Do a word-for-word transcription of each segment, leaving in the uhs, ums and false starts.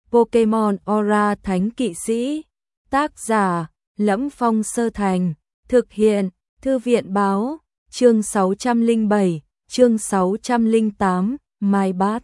Pokemon Aura Thánh Kỵ Sĩ. Tác giả: Lẫm Phong Sơ Thành. Thực hiện: Thư viện báo. Chương sáu trăm lẻ bảy, chương sáu trăm lẻ tám, My Bad.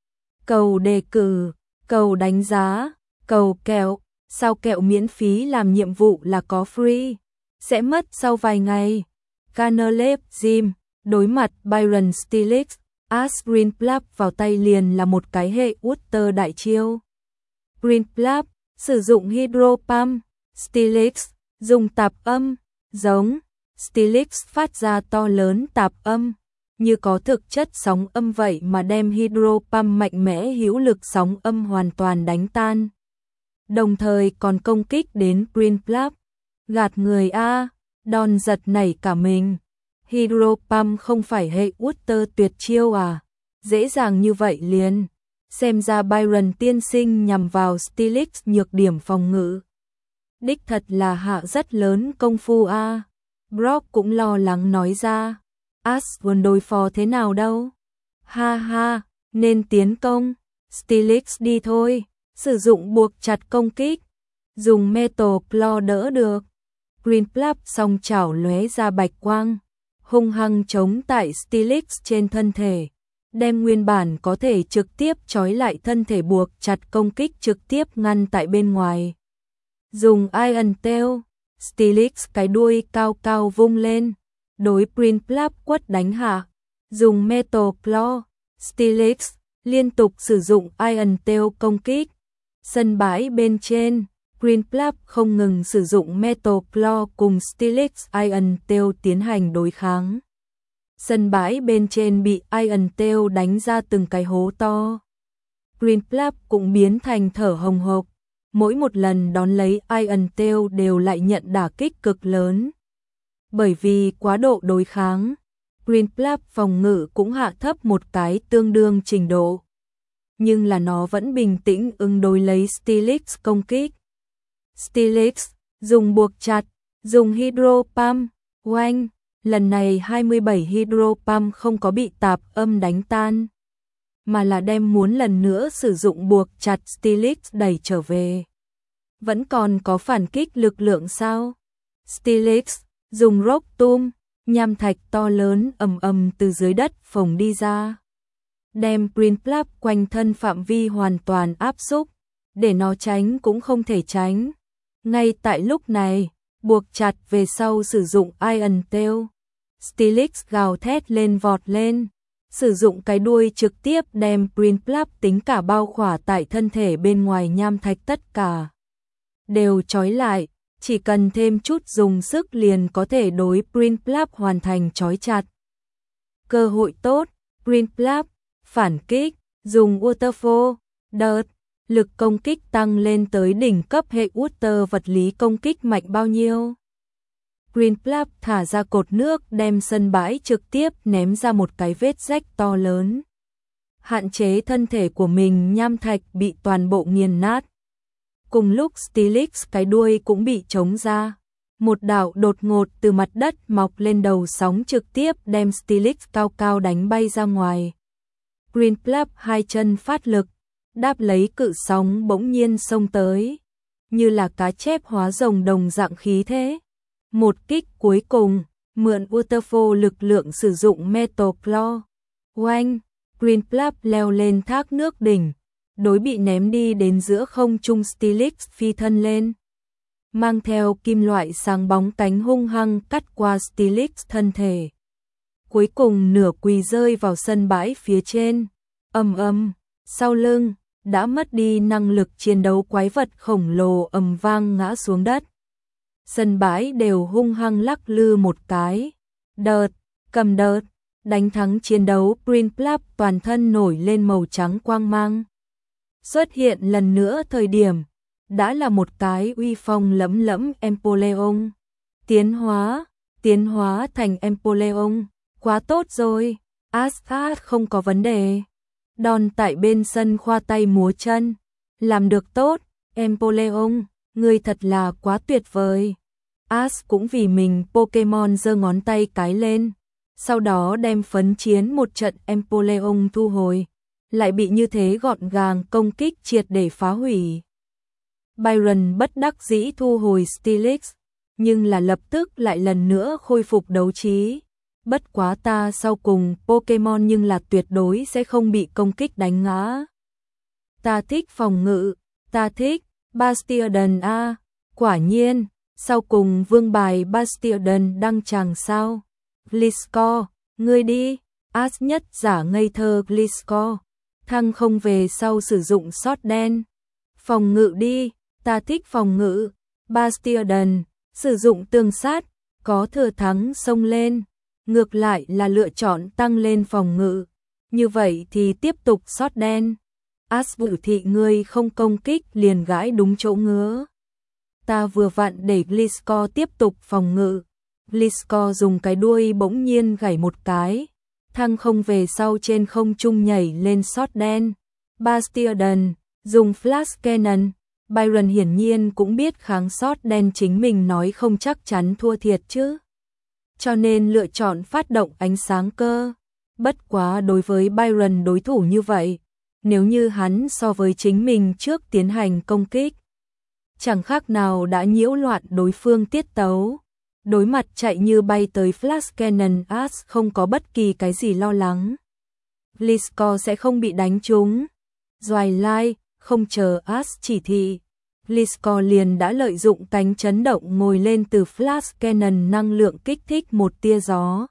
Cầu đề cử, cầu đánh giá, cầu kẹo. Sao kẹo miễn phí làm nhiệm vụ là có free? Sẽ mất sau vài ngày. Canalep Gym, đối mặt Byron Steelix, Ash Greenplap vào tay liền là một cái hệ Water đại chiêu. Greenplap, sử dụng Hydro Pump, Steelix, dùng tạp âm, giống. Steelix phát ra to lớn tạp âm, như có thực chất sóng âm vậy mà đem Hydro Pump mạnh mẽ hữu lực sóng âm hoàn toàn đánh tan. Đồng thời còn công kích đến Greenplap. Gạt người a, đòn giật nảy cả mình. Hydro Pump không phải hệ Water tuyệt chiêu à? Dễ dàng như vậy liền. Xem ra Byron tiên sinh nhằm vào Steelix nhược điểm phòng ngự. Đích thật là hạ rất lớn công phu a. Brock cũng lo lắng nói ra. Ash muốn đối phó thế nào đâu? Ha ha, nên tiến công. Steelix đi thôi. Sử dụng buộc chặt công kích. Dùng Metal Claw đỡ được. Greenplap song chảo lóe ra bạch quang, hung hăng chống tại Steelix trên thân thể, đem nguyên bản có thể trực tiếp trói lại thân thể buộc chặt công kích trực tiếp ngăn tại bên ngoài. Dùng Iron Tail, Steelix cái đuôi cao cao vung lên, đối Greenplap quất đánh hạ. Dùng Metal Claw, Steelix liên tục sử dụng Iron Tail công kích. Sân bãi bên trên, Greenplap không ngừng sử dụng Metal Claw cùng Steelix Iron Tail tiến hành đối kháng. Sân bãi bên trên bị Iron Tail đánh ra từng cái hố to. Greenplap cũng biến thành thở hồng hộc, mỗi một lần đón lấy Iron Tail đều lại nhận đả kích cực lớn. Bởi vì quá độ đối kháng, Greenplap phòng ngự cũng hạ thấp một cái tương đương trình độ. Nhưng là nó vẫn bình tĩnh ứng đối lấy Steelix công kích. Steelix dùng buộc chặt, dùng Hydro Pump, oanh, lần này hai mươi bảy Hydro Pump không có bị tạp âm đánh tan, mà là đem muốn lần nữa sử dụng buộc chặt Steelix đẩy trở về. Vẫn còn có phản kích lực lượng sao? Steelix dùng Rock Tomb, nham thạch to lớn ầm ầm từ dưới đất phồng đi ra, đem Greenplap quanh thân phạm vi hoàn toàn áp xúc, để nó tránh cũng không thể tránh. Ngay tại lúc này, buộc chặt về sau sử dụng Iron Tail. Steelix gào thét lên vọt lên, sử dụng cái đuôi trực tiếp đem Greenplap tính cả bao khỏa tại thân thể bên ngoài nham thạch tất cả đều trói lại, chỉ cần thêm chút dùng sức liền có thể đối Greenplap hoàn thành trói chặt. Cơ hội tốt, Greenplap phản kích, dùng Waterfall, đợt, lực công kích tăng lên tới đỉnh cấp hệ Water vật lý công kích mạnh bao nhiêu. Greenplap thả ra cột nước đem sân bãi trực tiếp ném ra một cái vết rách to lớn. Hạn chế thân thể của mình nham thạch bị toàn bộ nghiền nát. Cùng lúc Steelix cái đuôi cũng bị trống ra. Một đạo đột ngột từ mặt đất mọc lên đầu sóng trực tiếp đem Steelix cao cao đánh bay ra ngoài. Greenplap hai chân phát lực, đáp lấy cự sóng bỗng nhiên xông tới, như là cá chép hóa rồng đồng dạng khí thế. Một kích cuối cùng, mượn Waterfall lực lượng sử dụng Metal Claw. Oanh, Greenplap leo lên thác nước đỉnh, đối bị ném đi đến giữa không trung Steelix phi thân lên, mang theo kim loại sáng bóng cánh hung hăng cắt qua Steelix thân thể. Cuối cùng nửa quỳ rơi vào sân bãi phía trên, ầm ầm, sau lưng đã mất đi năng lực chiến đấu quái vật khổng lồ ầm vang ngã xuống đất. Sân bãi đều hung hăng lắc lư một cái. Đợt, cầm đợt, đánh thắng chiến đấu Greenplap toàn thân nổi lên màu trắng quang mang. Xuất hiện lần nữa thời điểm, đã là một cái uy phong lẫm lẫm Empoleon. Tiến hóa, tiến hóa thành Empoleon, quá tốt rồi, Asphalt không có vấn đề. Đòn tại bên sân khoa tay múa chân, làm được tốt, Empoleon, ngươi thật là quá tuyệt vời. Ash cũng vì mình Pokemon giơ ngón tay cái lên, sau đó đem phấn chiến một trận Empoleon thu hồi, lại bị như thế gọn gàng công kích triệt để phá hủy. Byron bất đắc dĩ thu hồi Steelix, nhưng là lập tức lại lần nữa khôi phục đấu trí. Bất quá ta sau cùng Pokemon nhưng là tuyệt đối sẽ không bị công kích đánh ngã. Ta thích phòng ngự, ta thích Bastiodon a, quả nhiên, sau cùng vương bài Bastiodon đăng tràng sao. Gliscor, ngươi đi, As nhất giả ngây thơ Gliscor, thăng không về sau sử dụng sót đen. Phòng ngự đi, ta thích phòng ngự, Bastiodon, sử dụng tương sát, có thừa thắng xông lên, ngược lại là lựa chọn tăng lên phòng ngự. Như vậy thì tiếp tục sót đen. As vụ thị ngươi không công kích liền gãi đúng chỗ ngứa. Ta vừa vặn để Gliscor tiếp tục phòng ngự. Gliscor dùng cái đuôi bỗng nhiên gảy một cái, thăng không về sau trên không trung nhảy lên sót đen. Bastiodon, dùng Flash Cannon. Byron hiển nhiên cũng biết kháng sót đen chính mình nói không chắc chắn thua thiệt chứ. Cho nên lựa chọn phát động ánh sáng cơ. Bất quá đối với Byron đối thủ như vậy, nếu như hắn so với chính mình trước tiến hành công kích, chẳng khác nào đã nhiễu loạn đối phương tiết tấu. Đối mặt chạy như bay tới Flash Cannon, As không có bất kỳ cái gì lo lắng. Gliscor sẽ không bị đánh trúng. Doài lai, không chờ As chỉ thị, Gliscor liền đã lợi dụng cánh chấn động ngồi lên từ Flash Cannon năng lượng kích thích một tia gió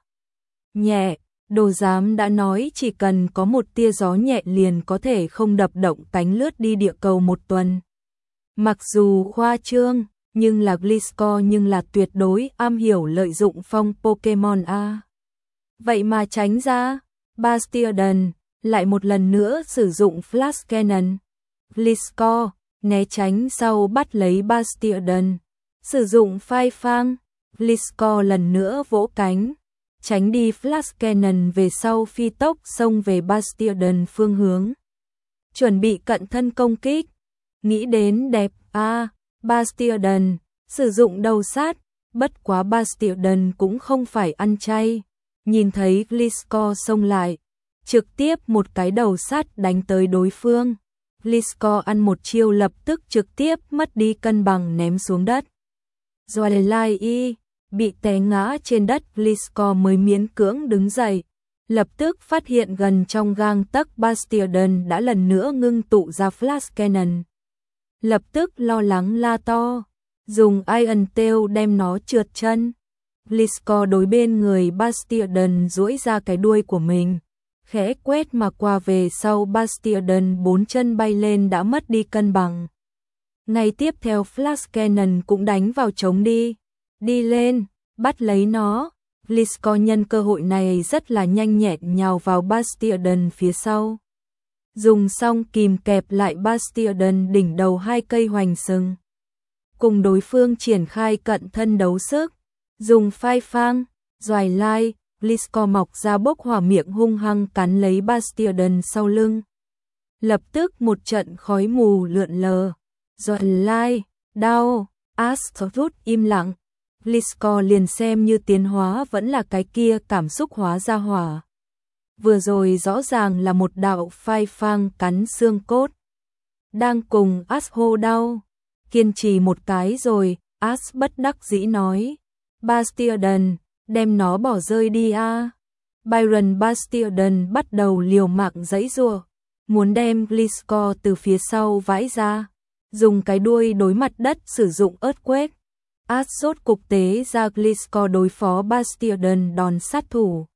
nhẹ. Đồ giám đã nói chỉ cần có một tia gió nhẹ liền có thể không đập động cánh lướt đi địa cầu một tuần. Mặc dù khoa trương, nhưng là Gliscor nhưng là tuyệt đối am hiểu lợi dụng phong Pokemon a. Vậy mà tránh ra, Bastiodon lại một lần nữa sử dụng Flash Cannon. Gliscor né tránh sau bắt lấy Bastiodon, sử dụng phai phang. Gliscor lần nữa vỗ cánh, tránh đi Flash Cannon về sau phi tốc xông về Bastiodon phương hướng. Chuẩn bị cận thân công kích. Nghĩ đến đẹp a, à, Bastiodon sử dụng đầu sát, bất quá Bastiodon cũng không phải ăn chay. Nhìn thấy Gliscor xông lại, trực tiếp một cái đầu sát đánh tới đối phương. Gliscor ăn một chiêu lập tức trực tiếp mất đi cân bằng ném xuống đất. Doài lai y, bị té ngã trên đất, Gliscor mới miễn cưỡng đứng dậy. Lập tức phát hiện gần trong gang tấc Bastiodon đã lần nữa ngưng tụ ra Flash Cannon. Lập tức lo lắng la to, dùng Iron Tail đem nó trượt chân. Gliscor đối bên người Bastiodon duỗi ra cái đuôi của mình, khẽ quét mà qua về sau Bastiodon bốn chân bay lên đã mất đi cân bằng. Ngay tiếp theo Flash Cannon cũng đánh vào trống đi. Đi lên, bắt lấy nó. Gliscor nhân cơ hội này rất là nhanh nhẹn nhào vào Bastiodon phía sau. Dùng xong kìm kẹp lại Bastiodon đỉnh đầu hai cây hoành sừng. Cùng đối phương triển khai cận thân đấu sức. Dùng phai phang, doài lai, Gliscor mọc ra bốc hỏa miệng hung hăng cắn lấy Bastiodon sau lưng. Lập tức một trận khói mù lượn lờ. Doài lai, đau, As rút im lặng. Gliscor liền xem như tiến hóa vẫn là cái kia cảm xúc hóa ra hỏa. Vừa rồi rõ ràng là một đạo phai phang cắn xương cốt. Đang cùng As hô đau. Kiên trì một cái rồi, As bất đắc dĩ nói. Bastiodon, đem nó bỏ rơi đi a. À. Byron Bastiodon bắt đầu liều mạng giãy giụa, muốn đem Gliscor từ phía sau vãi ra, dùng cái đuôi đối mặt đất sử dụng earthquake. As rốt cục tế ra Gliscor đối phó Bastiodon đòn sát thủ.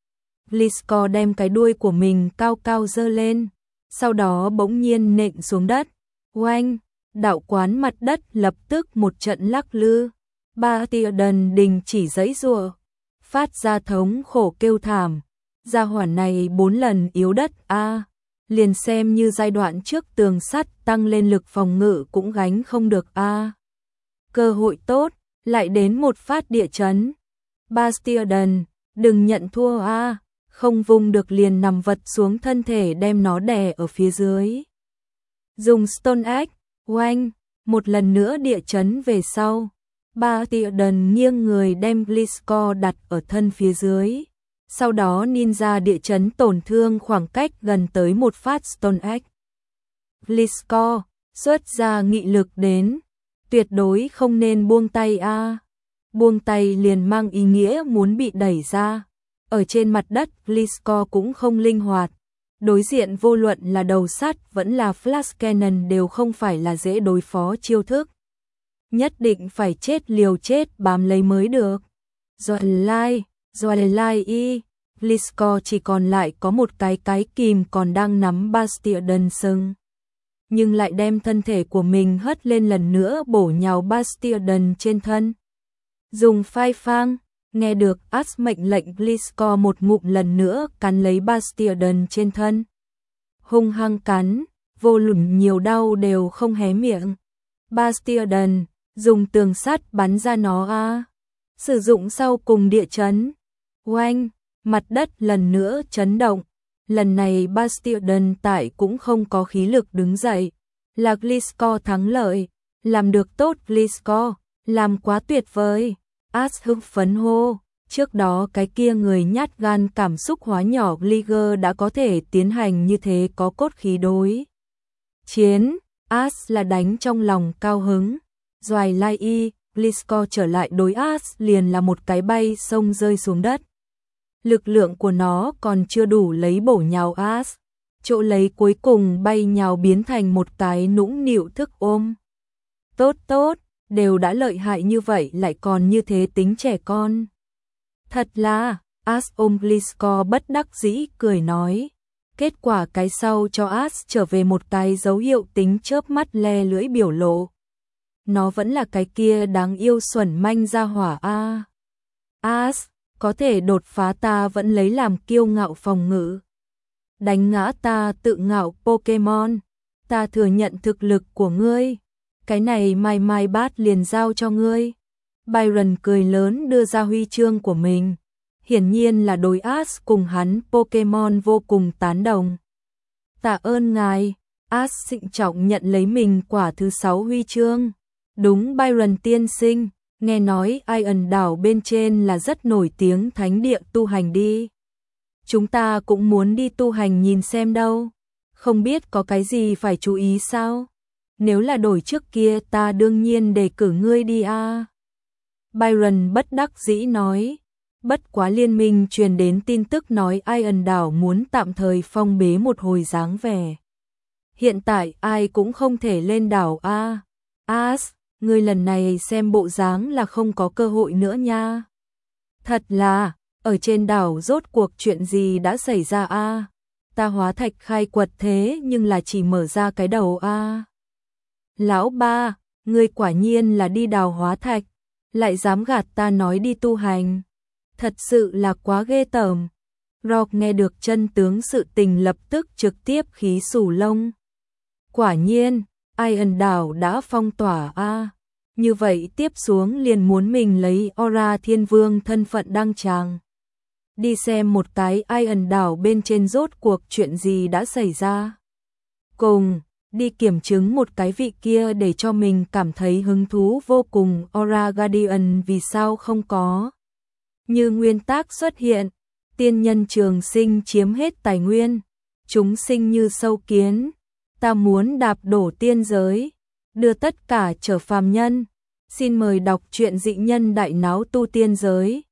Gliscor đem cái đuôi của mình cao cao giơ lên, sau đó bỗng nhiên nện xuống đất. Oanh, đạo quán mặt đất lập tức một trận lắc lư. Bastiodon đình chỉ giãy giụa, phát ra thống khổ kêu thảm. Gia hỏa này bốn lần yếu đất a, à, liền xem như giai đoạn trước tường sắt tăng lên lực phòng ngự cũng gánh không được a. À. Cơ hội tốt, lại đến một phát địa chấn. Bastiodon, đừng nhận thua a, à, không vùng được liền nằm vật xuống thân thể đem nó đè ở phía dưới. Dùng Stone Axe, oanh, một lần nữa địa chấn về sau. Bastiodon nghiêng người đem Gliscor đặt ở thân phía dưới. Sau đó ninja địa chấn tổn thương khoảng cách gần tới một phát Stone Axe. Gliscor xuất ra nghị lực đến, tuyệt đối không nên buông tay a. À. Buông tay liền mang ý nghĩa muốn bị đẩy ra. Ở trên mặt đất, Gliscor cũng không linh hoạt. Đối diện vô luận là đầu sắt vẫn là Flash Cannon đều không phải là dễ đối phó chiêu thức. Nhất định phải chết liều chết bám lấy mới được. Rồi lai, rồi lai y, Gliscor chỉ còn lại có một cái cái kìm còn đang nắm Bastion sừng. Nhưng lại đem thân thể của mình hất lên lần nữa bổ nhào Bastion trên thân. Dùng phai phang, nghe được As mệnh lệnh Gliscor một ngụm lần nữa cắn lấy Bastion trên thân. Hung hăng cắn, vô luận nhiều đau đều không hé miệng. Bastion, dùng tường sắt bắn ra nó a. À. Sử dụng sau cùng địa chấn. Oanh, mặt đất lần nữa chấn động. Lần này Bastion tại cũng không có khí lực đứng dậy. Là Gliscor thắng lợi. Làm được tốt Gliscor, làm quá tuyệt vời. As hưng phấn hô. Trước đó cái kia người nhát gan cảm xúc hóa nhỏ Gligar đã có thể tiến hành như thế có cốt khí đối. Chiến, As là đánh trong lòng cao hứng. Doài lai y, Gliscor trở lại đối As liền là một cái bay sông rơi xuống đất. Lực lượng của nó còn chưa đủ lấy bổ nhào As. Chỗ lấy cuối cùng bay nhào biến thành một cái nũng nịu thức ôm. Tốt tốt, đều đã lợi hại như vậy lại còn như thế tính trẻ con. Thật là, As ôm Gliscor bất đắc dĩ cười nói. Kết quả cái sau cho As trở về một cái dấu hiệu tính chớp mắt le lưỡi biểu lộ. Nó vẫn là cái kia đáng yêu xuẩn manh ra hỏa a. As, có thể đột phá ta vẫn lấy làm kiêu ngạo phòng ngự. Đánh ngã ta tự ngạo Pokemon, ta thừa nhận thực lực của ngươi. Cái này mai mai bát liền giao cho ngươi. Byron cười lớn đưa ra huy chương của mình. Hiển nhiên là đối As cùng hắn Pokemon vô cùng tán đồng. Tạ ơn ngài, As trịnh trọng nhận lấy mình quả thứ sáu huy chương. Đúng Byron tiên sinh, nghe nói Iron đảo bên trên là rất nổi tiếng thánh địa tu hành đi. Chúng ta cũng muốn đi tu hành nhìn xem đâu. Không biết có cái gì phải chú ý sao? Nếu là đổi trước kia ta đương nhiên đề cử ngươi đi a. À. Byron bất đắc dĩ nói. Bất quá liên minh truyền đến tin tức nói Iron đảo muốn tạm thời phong bế một hồi dáng vẻ. Hiện tại ai cũng không thể lên đảo a. À. As, ngươi lần này xem bộ dáng là không có cơ hội nữa nha. Thật là, ở trên đảo rốt cuộc chuyện gì đã xảy ra a? À? Ta hóa thạch khai quật thế nhưng là chỉ mở ra cái đầu a. À? Lão ba, ngươi quả nhiên là đi đào hóa thạch, lại dám gạt ta nói đi tu hành. Thật sự là quá ghê tởm. Rock nghe được chân tướng sự tình lập tức trực tiếp khí sù lông. Quả nhiên, Iron đảo đã phong tỏa a. À? Như vậy tiếp xuống liền muốn mình lấy Aura Thiên Vương thân phận đăng tràng. Đi xem một cái Iron đảo bên trên rốt cuộc chuyện gì đã xảy ra. Cùng, đi kiểm chứng một cái vị kia để cho mình cảm thấy hứng thú vô cùng Aura Guardian vì sao không có. Như nguyên tắc xuất hiện, tiên nhân trường sinh chiếm hết tài nguyên, chúng sinh như sâu kiến, ta muốn đạp đổ tiên giới, đưa tất cả trở phàm nhân. Xin mời đọc truyện dị nhân đại náo tu tiên giới.